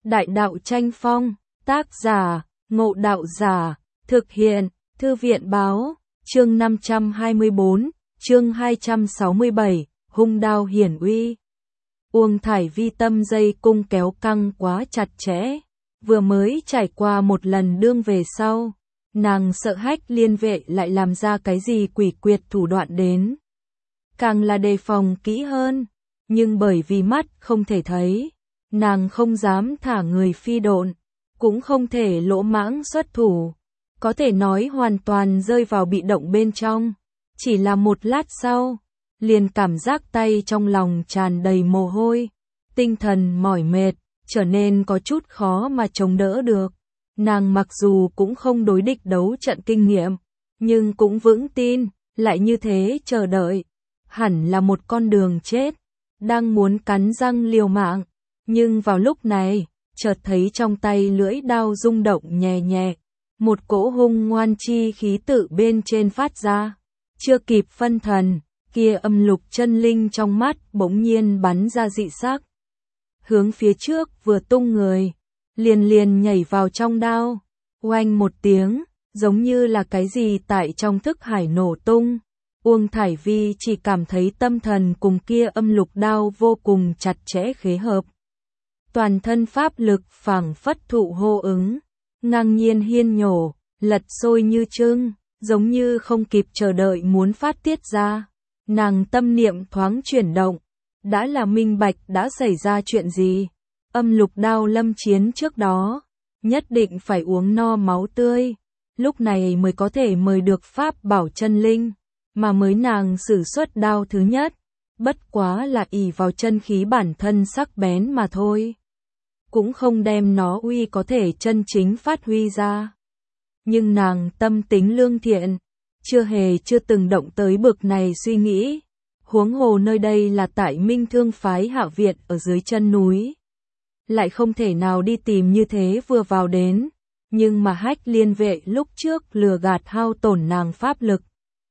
Đại đạo tranh phong, tác giả, Ngộ Đạo Giả, thực hiện, Thư viện báo, chương 524, chương 267, hung đao hiển uy. Uông Thải Vi tâm dây cung kéo căng quá chặt chẽ, vừa mới trải qua một lần đương về sau, nàng sợ Hách Liên Vệ lại làm ra cái gì quỷ quyệt thủ đoạn đến. Càng là đề phòng kỹ hơn, nhưng bởi vì mắt không thể thấy, nàng không dám thả người phi độn, cũng không thể lỗ mãng xuất thủ, có thể nói hoàn toàn rơi vào bị động bên trong. Chỉ là một lát sau, liền cảm giác tay trong lòng tràn đầy mồ hôi, tinh thần mỏi mệt, trở nên có chút khó mà chống đỡ được. Nàng mặc dù cũng không đối địch đấu trận kinh nghiệm, nhưng cũng vững tin, lại như thế chờ đợi, hẳn là một con đường chết, đang muốn cắn răng liều mạng. Nhưng vào lúc này, chợt thấy trong tay lưỡi đao rung động nhẹ nhẹ, một cỗ hung ngoan chi khí tự bên trên phát ra. Chưa kịp phân thần, kia âm lục chân linh trong mắt bỗng nhiên bắn ra dị sắc. Hướng phía trước vừa tung người, liền nhảy vào trong đao, oanh một tiếng, giống như là cái gì tại trong thức hải nổ tung. Uông Thải Vi chỉ cảm thấy tâm thần cùng kia âm lục đao vô cùng chặt chẽ khế hợp. Toàn thân pháp lực phảng phất thụ hô ứng, ngang nhiên hiên nhổ, lật sôi như trưng, giống như không kịp chờ đợi muốn phát tiết ra. Nàng tâm niệm thoáng chuyển động, đã là minh bạch đã xảy ra chuyện gì. Âm lục đao lâm chiến trước đó, nhất định phải uống no máu tươi, lúc này mới có thể mời được pháp bảo chân linh, mà mới nàng sử xuất đao thứ nhất, bất quá là ỷ vào chân khí bản thân sắc bén mà thôi, cũng không đem nó uy có thể chân chính phát huy ra. Nhưng nàng tâm tính lương thiện, chưa từng động tới bực này suy nghĩ, huống hồ nơi đây là tại Minh Thương phái Hạ viện ở dưới chân núi, lại không thể nào đi tìm như thế vừa vào đến, nhưng mà Hách Liên Vệ lúc trước lừa gạt hao tổn nàng pháp lực,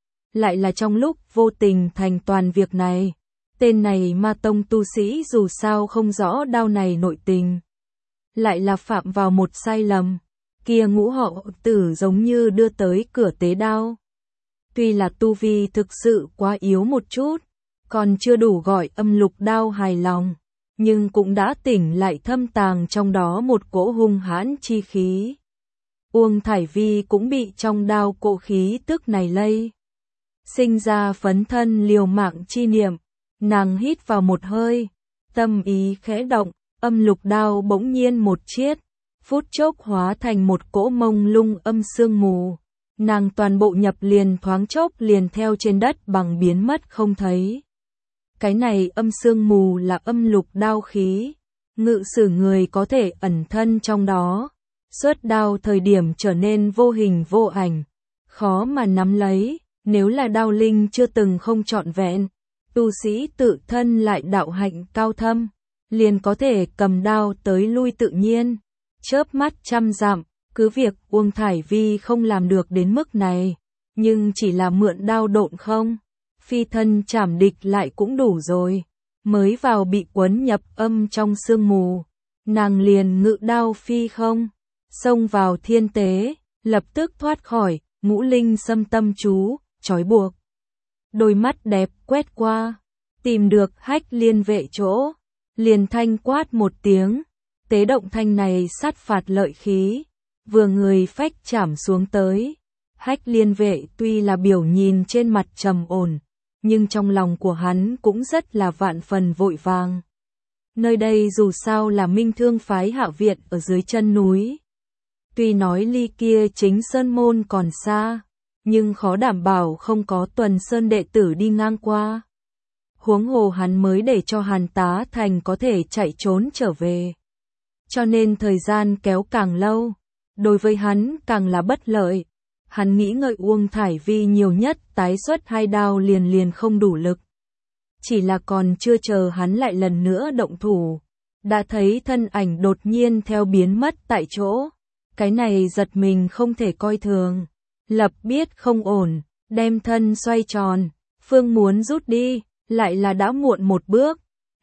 lại là trong lúc vô tình thành toàn việc này. Tên này Ma Tông tu sĩ dù sao không rõ đao này nội tình, lại là phạm vào một sai lầm, kia ngũ họ tử giống như đưa tới cửa tế đao. Tuy là tu vi thực sự quá yếu một chút, còn chưa đủ gọi âm lục đao hài lòng, nhưng cũng đã tỉnh lại thâm tàng trong đó một cỗ hung hãn chi khí. Uông Thải Vi cũng bị trong đao cỗ khí tức này lây, sinh ra phấn thân liều mạng chi niệm. Nàng hít vào một hơi, tâm ý khẽ động, âm lục đao bỗng nhiên một chiết, phút chốc hóa thành một cỗ mông lung âm sương mù. Nàng toàn bộ nhập liền thoáng chốc liền theo trên đất bằng biến mất không thấy. Cái này âm sương mù là âm lục đao khí, ngự sử người có thể ẩn thân trong đó, xuất đao thời điểm trở nên vô hình vô ảnh, khó mà nắm lấy. Nếu là đao linh chưa từng không trọn vẹn, tu sĩ tự thân lại đạo hạnh cao thâm, liền có thể cầm đao tới lui tự nhiên, chớp mắt trăm dặm. Cứ việc Uông Thải Vi không làm được đến mức này, nhưng chỉ là mượn đao độn không, phi thân chảm địch lại cũng đủ rồi. Mới vào bị quấn nhập âm trong sương mù, nàng liền ngự đao phi không, xông vào thiên tế, lập tức thoát khỏi ngũ linh xâm tâm chú, trói buộc. Đôi mắt đẹp quét qua, tìm được Hách Liên Vệ chỗ, liền thanh quát một tiếng, tế động thanh này sát phạt lợi khí, vừa người phách chảm xuống tới. Hách Liên Vệ tuy là biểu nhìn trên mặt trầm ổn, nhưng trong lòng của hắn cũng rất là vạn phần vội vàng. Nơi đây dù sao là Minh Thương phái Hạ viện ở dưới chân núi, tuy nói ly kia chính sơn môn còn xa, nhưng khó đảm bảo không có Tuần Sơn đệ tử đi ngang qua. Huống hồ hắn mới để cho Hàn Tá Thành có thể chạy trốn trở về, cho nên thời gian kéo càng lâu, đối với hắn càng là bất lợi. Hắn nghĩ ngợi Uông Thải Vi nhiều nhất tái xuất 2 đao liền không đủ lực. Chỉ là còn chưa chờ hắn lại lần nữa động thủ, đã thấy thân ảnh đột nhiên theo biến mất tại chỗ. Cái này giật mình không thể coi thường, lập biết không ổn, đem thân xoay tròn, phương muốn rút đi, lại là đã muộn một bước.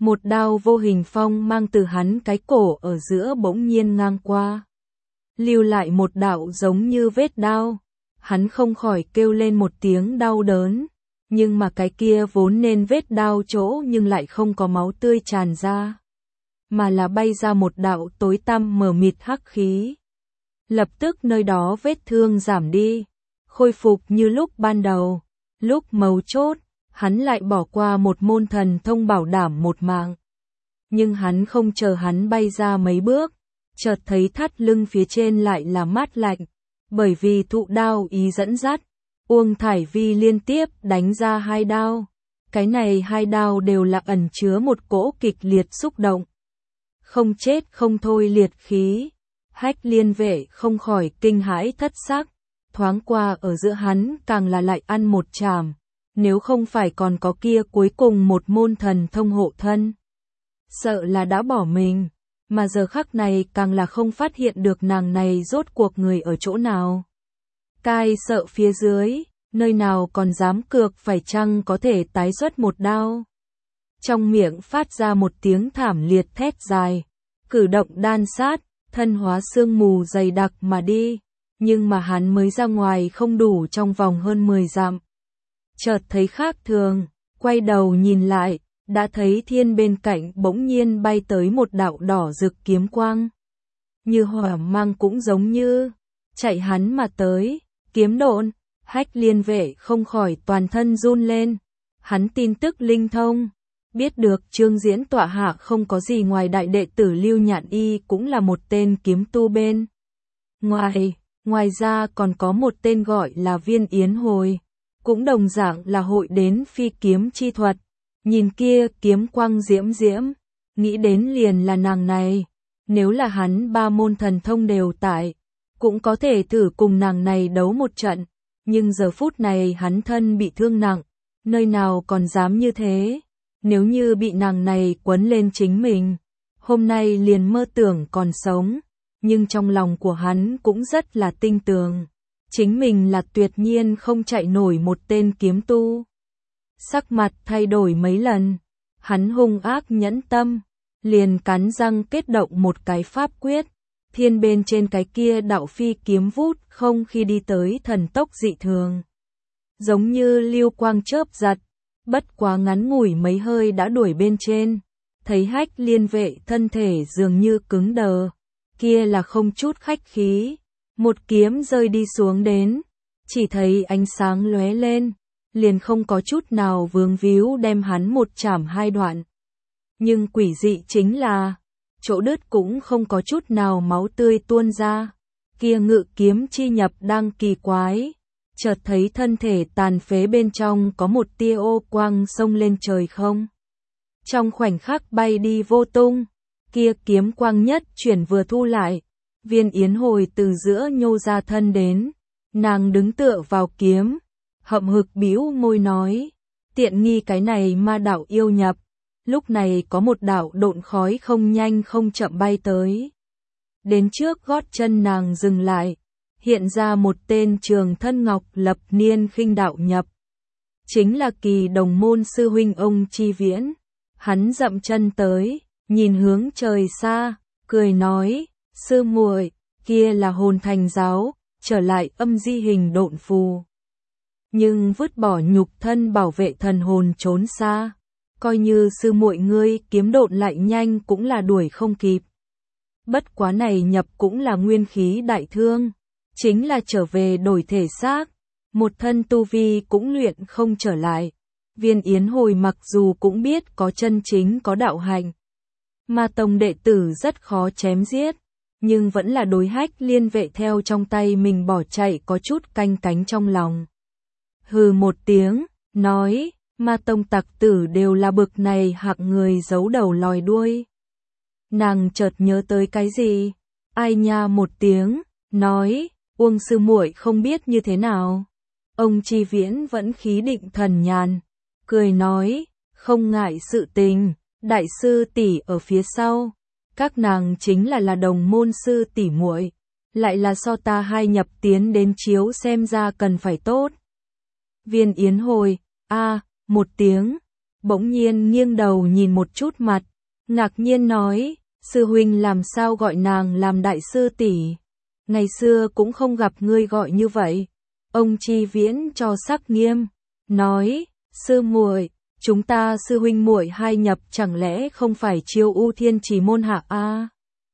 một đao vô hình phong mang từ hắn cái cổ ở giữa bỗng nhiên ngang qua, lưu lại một đạo giống như vết đao. Hắn không khỏi kêu lên một tiếng đau đớn, nhưng mà cái kia vốn nên vết đao chỗ nhưng lại không có máu tươi tràn ra, mà là bay ra một đạo tối tăm mờ mịt hắc khí. Lập tức nơi đó vết thương giảm đi, khôi phục như lúc ban đầu. Lúc mấu chốt, hắn lại bỏ qua một môn thần thông bảo đảm một mạng. Nhưng hắn không chờ hắn bay ra mấy bước, chợt thấy thắt lưng phía trên lại là mát lạnh, bởi vì thụ đao ý dẫn dắt, Uông Thải Vi liên tiếp đánh ra 2 đao. Cái này 2 đao đều là ẩn chứa một cỗ kịch liệt xúc động. Không chết không thôi liệt khí. Hách Liên Vệ không khỏi kinh hãi thất sắc, thoáng qua ở giữa hắn càng là lại ăn một chảm, nếu không phải còn có kia cuối cùng một môn thần thông hộ thân, sợ là đã bỏ mình, mà giờ khắc này càng là không phát hiện được nàng này rốt cuộc người ở chỗ nào. Cai sợ phía dưới, nơi nào còn dám cược phải chăng có thể tái xuất một đao. Trong miệng phát ra một tiếng thảm liệt thét dài, cử động đan sát, thân hóa sương mù dày đặc mà đi, nhưng mà hắn mới ra ngoài không đủ trong vòng hơn 10 dặm. Chợt thấy khác thường, quay đầu nhìn lại, đã thấy thiên bên cạnh bỗng nhiên bay tới một đạo đỏ rực kiếm quang. Như hỏa mang cũng giống như, chạy hắn mà tới, kiếm độn. Hách Liên Vệ không khỏi toàn thân run lên, hắn tin tức linh thông, biết được Trương Diễn tọa hạ không có gì ngoài đại đệ tử Lưu Nhạn Y cũng là một tên kiếm tu bên. Ngoài ra còn có một tên gọi là Viên Yến Hồi, cũng đồng dạng là hội đến phi kiếm chi thuật, nhìn kia kiếm quang diễm diễm, nghĩ đến liền là nàng này, nếu là hắn 3 môn thần thông đều tại, cũng có thể thử cùng nàng này đấu một trận. Nhưng giờ phút này hắn thân bị thương nặng, nơi nào còn dám như thế, nếu như bị nàng này quấn lên chính mình, hôm nay liền mơ tưởng còn sống, nhưng trong lòng của hắn cũng rất là tinh tường, chính mình là tuyệt nhiên không chạy nổi một tên kiếm tu. Sắc mặt thay đổi mấy lần, hắn hung ác nhẫn tâm, liền cắn răng kết động một cái pháp quyết. Thiên bên trên cái kia đạo phi kiếm vút không khi đi tới thần tốc dị thường. Giống như lưu quang chớp giật, bất quá ngắn ngủi mấy hơi đã đuổi bên trên. Thấy Hách Liên Vệ thân thể dường như cứng đờ, kia là không chút khách khí. Một kiếm rơi đi xuống đến, chỉ thấy ánh sáng lóe lên, liền không có chút nào vướng víu đem hắn một chảm 2 đoạn. Nhưng quỷ dị chính là chỗ đứt cũng không có chút nào máu tươi tuôn ra. Kia ngự kiếm chi nhập đang kỳ quái, chợt thấy thân thể tàn phế bên trong có một tia ô quang xông lên trời không. Trong khoảnh khắc bay đi vô tung, kia kiếm quang nhất chuyển vừa thu lại, Viên Yến Hồi từ giữa nhô ra thân đến, nàng đứng tựa vào kiếm, hậm hực bĩu môi nói, tiện nghi cái này ma đạo yêu nhập. Lúc này có một đạo độn khói không nhanh không chậm bay tới. Đến trước gót chân nàng dừng lại, hiện ra một tên Trường Thân Ngọc Lập Niên khinh đạo nhập. Chính là Kỳ đồng môn sư huynh ông Chi Viễn. Hắn dậm chân tới, nhìn hướng trời xa, cười nói, sư muội, kia là hồn thành giáo, trở lại âm di hình độn phù. Nhưng vứt bỏ nhục thân bảo vệ thần hồn trốn xa. Coi như sư muội ngươi kiếm độn lại nhanh cũng là đuổi không kịp. Bất quá này nhập cũng là nguyên khí đại thương, chính là trở về đổi thể xác, một thân tu vi cũng luyện không trở lại. Viên Yến Hồi mặc dù cũng biết có chân chính có đạo hành, mà tông đệ tử rất khó chém giết, nhưng vẫn là đối Hách Liên Vệ theo trong tay mình bỏ chạy có chút canh cánh trong lòng. Hừ một tiếng, nói, ma tông tặc tử đều là bực này hạng người giấu đầu lòi đuôi. Nàng chợt nhớ tới cái gì, ai nha một tiếng, nói, Uông sư muội không biết như thế nào. Ông Chi Viễn vẫn khí định thần nhàn, cười nói, không ngại sự tình, đại sư tỷ ở phía sau, các nàng chính là đồng môn sư tỷ muội, lại là so ta hai nhập tiến đến chiếu xem ra cần phải tốt. Viên Yến Hồi, một tiếng, bỗng nhiên nghiêng đầu nhìn một chút mặt, ngạc nhiên nói, sư huynh làm sao gọi nàng làm đại sư tỷ? Ngày xưa cũng không gặp ngươi gọi như vậy. Ông Chi Viễn cho sắc nghiêm, nói, sư muội, chúng ta sư huynh muội hai nhập chẳng lẽ không phải Chiêu U Thiên Chỉ môn hạ a?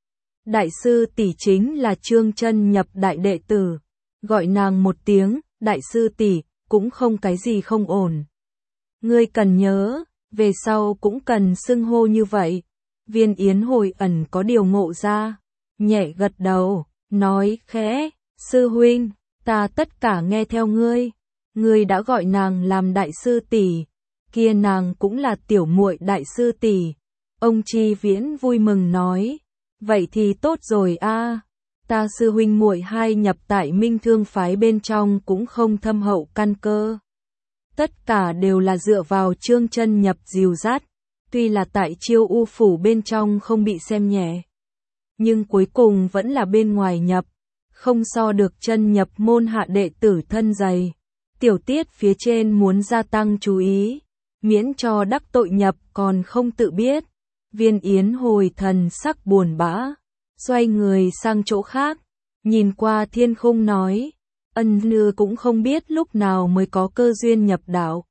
Đại sư tỷ chính là Trương Chân nhập đại đệ tử, gọi nàng một tiếng đại sư tỷ cũng không cái gì không ổn. Ngươi cần nhớ, về sau cũng cần xưng hô như vậy. Viên Yến hồi ẩn có điều ngộ ra, nhẹ gật đầu, nói khẽ, sư huynh, ta tất cả nghe theo ngươi. Ngươi đã gọi nàng làm đại sư tỷ, kia nàng cũng là tiểu muội đại sư tỷ. Ông Chi Viễn vui mừng nói, vậy thì tốt rồi a. Ta sư huynh muội hai nhập tại Minh Thương phái bên trong cũng không thâm hậu căn cơ. Tất cả đều là dựa vào Trương Chân nhập dìu dắt, tuy là tại Chiêu U phủ bên trong không bị xem nhẹ, nhưng cuối cùng vẫn là bên ngoài nhập, không so được Chân nhập môn hạ đệ tử thân dày. Tiểu tiết phía trên muốn gia tăng chú ý, miễn cho đắc tội nhập còn không tự biết. Viên Yến hồi thần sắc buồn bã, xoay người sang chỗ khác, nhìn qua thiên khung nói, ân nư cũng không biết lúc nào mới có cơ duyên nhập đạo.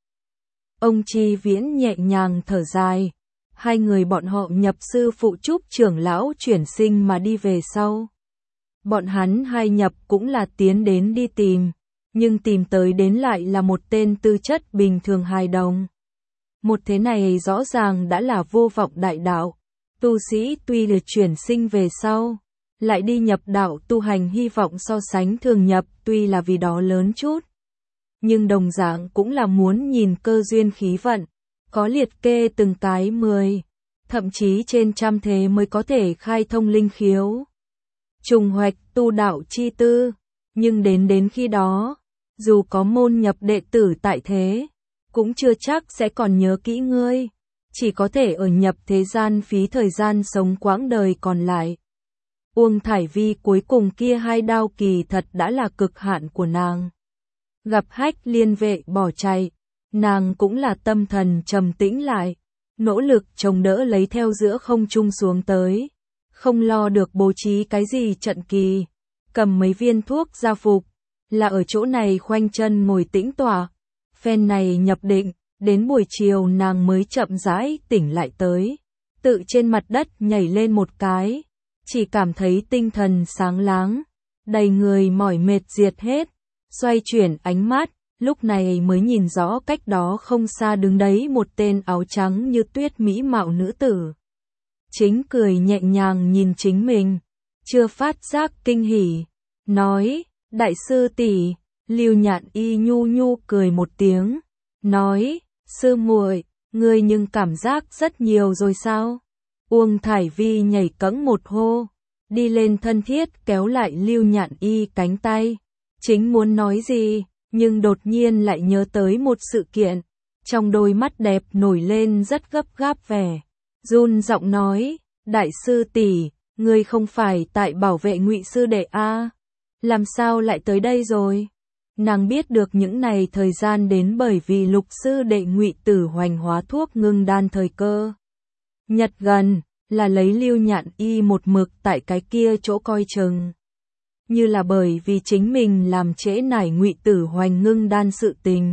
Ông Chi Viễn nhẹ nhàng thở dài, hai người bọn họ nhập sư phụ Trúc trưởng lão chuyển sinh mà đi về sau. Bọn hắn hai nhập cũng là tiến đến đi tìm, nhưng tìm tới đến lại là một tên tư chất bình thường hài đồng. Một thế này rõ ràng đã là vô vọng đại đạo, tu sĩ tuy được chuyển sinh về sau, lại đi nhập đạo tu hành hy vọng so sánh thường nhập tuy là vì đó lớn chút. Nhưng đồng dạng cũng là muốn nhìn cơ duyên khí vận, có liệt kê từng cái 10, thậm chí trên trăm thế mới có thể khai thông linh khiếu. Trùng hoạch tu đạo chi tư, nhưng đến khi đó, dù có môn nhập đệ tử tại thế, cũng chưa chắc sẽ còn nhớ kỹ ngươi, chỉ có thể ở nhập thế gian phí thời gian sống quãng đời còn lại. Uông Thải Vi cuối cùng kia hai đao kỳ thật đã là cực hạn của nàng. Gặp Hách Liên vệ bỏ chạy, nàng cũng là tâm thần trầm tĩnh lại, nỗ lực chống đỡ lấy theo giữa không trung xuống tới, không lo được bố trí cái gì trận kỳ, cầm mấy viên thuốc gia phục, là ở chỗ này khoanh chân ngồi tĩnh tọa. Phen này nhập định, đến buổi chiều nàng mới chậm rãi tỉnh lại tới, tự trên mặt đất nhảy lên một cái, chỉ cảm thấy tinh thần sáng láng, đầy người mỏi mệt diệt hết, xoay chuyển ánh mắt, lúc này mới nhìn rõ cách đó không xa đứng đấy một tên áo trắng như tuyết mỹ mạo nữ tử. Chính cười nhẹ nhàng nhìn chính mình, chưa phát giác kinh hỉ, nói, đại sư tỷ. Lưu Nhạn Y nhu nhu cười một tiếng, nói, sư muội, ngươi nhưng cảm giác rất nhiều rồi sao? Uông Thải Vi nhảy cẫng một hô, đi lên thân thiết kéo lại Lưu Nhạn Y cánh tay, chính muốn nói gì, nhưng đột nhiên lại nhớ tới một sự kiện, trong đôi mắt đẹp nổi lên rất gấp gáp vẻ, run giọng nói, đại sư tỷ, ngươi không phải tại bảo vệ Ngụy sư đệ a? Làm sao lại tới đây rồi? Nàng biết được những này thời gian đến bởi vì Lục sư đệ Ngụy Tử Hoành hóa thuốc ngưng đan thời cơ. Nhật gần, là lấy Lưu Nhạn Y một mực tại cái kia chỗ coi chừng. Như là bởi vì chính mình làm trễ nải Ngụy Tử Hoành ngưng đan sự tình.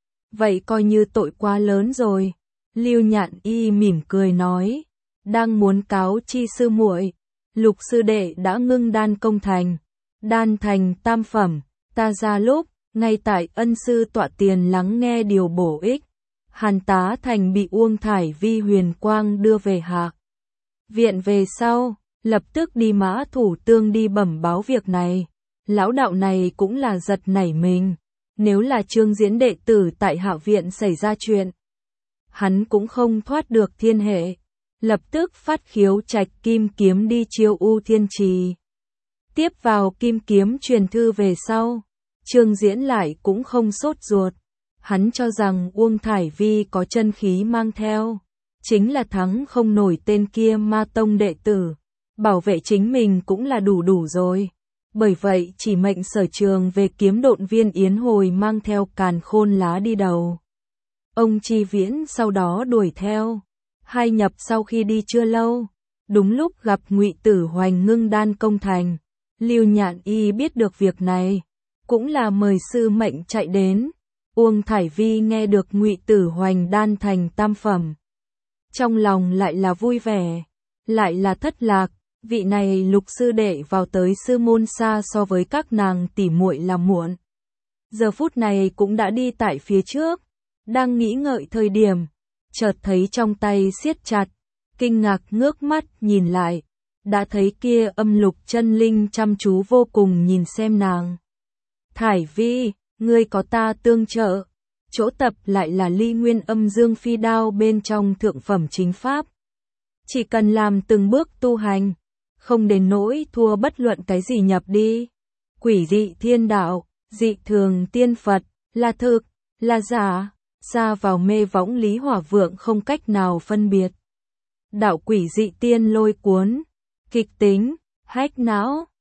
Vậy coi như tội quá lớn rồi. Lưu Nhạn Y mỉm cười nói, đang muốn cáo chi sư muội, Lục sư đệ đã ngưng đan công thành, đan thành tam phẩm. Ta ra lúc, ngay tại ân sư tọa tiền lắng nghe điều bổ ích, Hàn Tá Thành bị Uông Thải Vi huyền quang đưa về Hạ viện về sau, lập tức đi Mã Thủ Tương đi bẩm báo việc này. Lão đạo này cũng là giật nảy mình, nếu là Trương Diễn đệ tử tại Hạ viện xảy ra chuyện, hắn cũng không thoát được thiên hệ, lập tức phát khiếu trạch kim kiếm đi Chiêu U Thiên Trì. Tiếp vào kim kiếm truyền thư về sau, Trương Diễn lại cũng không sốt ruột, hắn cho rằng Uông Thải Vi có chân khí mang theo, chính là thắng không nổi tên kia ma tông đệ tử, bảo vệ chính mình cũng là đủ rồi, bởi vậy chỉ mệnh Sở Trường về kiếm độn Viên Yến hồi mang theo càn khôn lá đi đầu. Ông Chi Viễn sau đó đuổi theo. Hai nhập sau khi đi chưa lâu, đúng lúc gặp Ngụy Tử Hoành ngưng đan công thành. Lưu Nhạn Y biết được việc này, cũng là mời sư mệnh chạy đến. Uông Thải Vi nghe được Ngụy Tử Hoành đan thành tam phẩm, trong lòng lại là vui vẻ, lại là thất lạc. Vị này Lục sư đệ vào tới sư môn xa so với các nàng tỉ muội là muộn. Giờ phút này cũng đã đi tại phía trước, đang nghĩ ngợi thời điểm, chợt thấy trong tay siết chặt, kinh ngạc ngước mắt nhìn lại, đã thấy kia Âm Lục chân linh chăm chú vô cùng nhìn xem nàng. Thải Vi, ngươi có ta tương trợ, chỗ tập lại là Ly Nguyên Âm Dương Phi Đao bên trong thượng phẩm chính pháp. Chỉ cần làm từng bước tu hành, không đến nỗi thua bất luận cái gì nhập đi. Quỷ dị thiên đạo, dị thường tiên Phật, là thực, là giả, xa vào mê võng Lý Hỏa Vượng không cách nào phân biệt. Đạo quỷ dị tiên lôi cuốn, kịch tính, hách não.